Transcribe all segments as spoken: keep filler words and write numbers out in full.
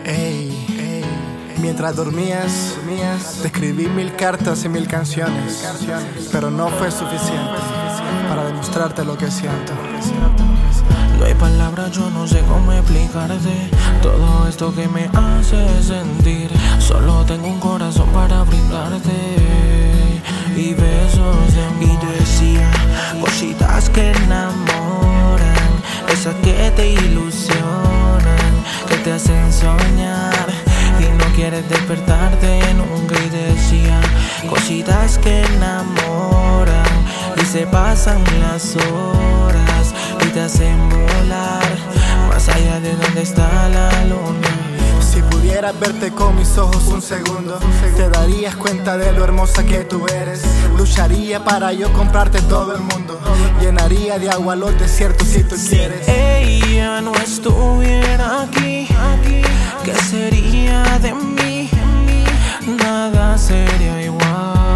Ey, ey, mientras dormías, dormías, te escribí mil cartas y mil canciones, pero no fue suficiente para demostrarte lo que siento. No hay palabras, yo no sé cómo explicarte todo esto que me hace sentir. Solo tengo un corazón para brindarte y besos de amor. Y decía cositas que enamoran, esas que te ilusionan, que te hacen soñar y no quieres despertarte nunca. Y decía cositas que enamoran y se pasan las horas y te hacen volar más allá de donde está la luna. Si pudieras verte con mis ojos un segundo, te darías cuenta de lo hermosa que tú eres. Lucharía para yo comprarte todo el mundo, llenaría de agua los desiertos si tú quieres. Si ella no estuviera aquí, ¿qué sería de mí? Nada sería igual.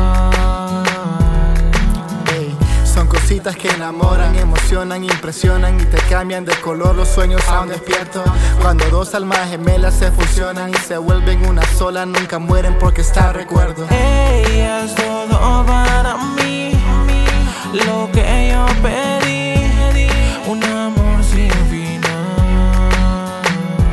Son cositas que enamoran, emocionan, impresionan y te cambian de color los sueños aún despiertos. Cuando dos almas gemelas se fusionan y se vuelven una sola, nunca mueren porque está recuerdo. Ella es todo para mí, lo que yo pedí, un amor sin final.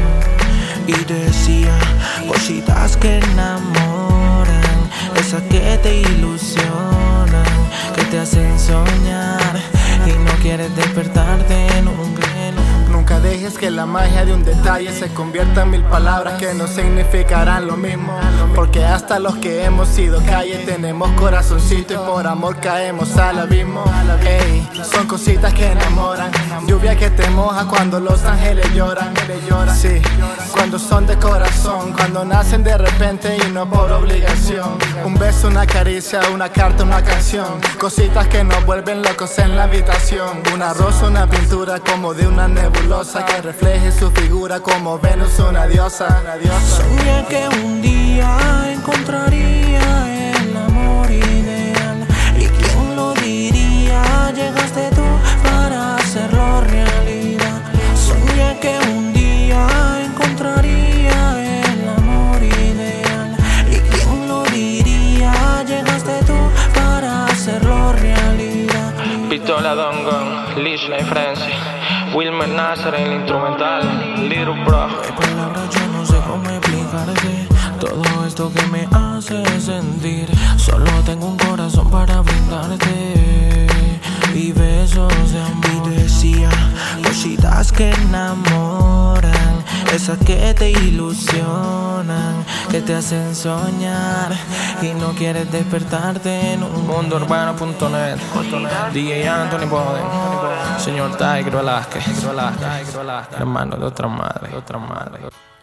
Y decía cositas que enamoran, esas que te ilusionan, que te hacen soñar y no quieres despertarte nunca. Nunca dejes que la magia de un detalle se convierta en mil palabras que no significarán lo mismo, porque hasta los que hemos sido calle tenemos corazoncito y por amor caemos al abismo. Ey, son cositas que enamoran, lluvia que te moja cuando los ángeles lloran. Sí, cuando son de corazón, cuando nacen de repente y no por obligación. Un beso, una caricia, una carta, una canción, cositas que nos vuelven locos en la habitación. Una rosa, una pintura como de una nebulosa que refleje su figura como Venus, una diosa. Soñé que un día encontraría el amor ideal, y quién lo diría, llegaste tú para hacerlo realidad. Soñé que un día encontraría el amor ideal, y quién lo diría, llegaste tú para hacerlo realidad. Pistola Don Gun, Lish La Francis, Wilmer Nasser en el instrumental, Little Bro. No hay palabras, yo no sé cómo explicarte todo esto que me hace sentir. Solo tengo un corazón para brindarte y besos de amor. Y decía cositas que enamoran, esas que te ilusionan, que te hacen soñar y no quieres despertarte en un mundo urbano punto net. D J Anthony Boden, señor Tiger Velázquez, hermano de otra madre, de otra madre.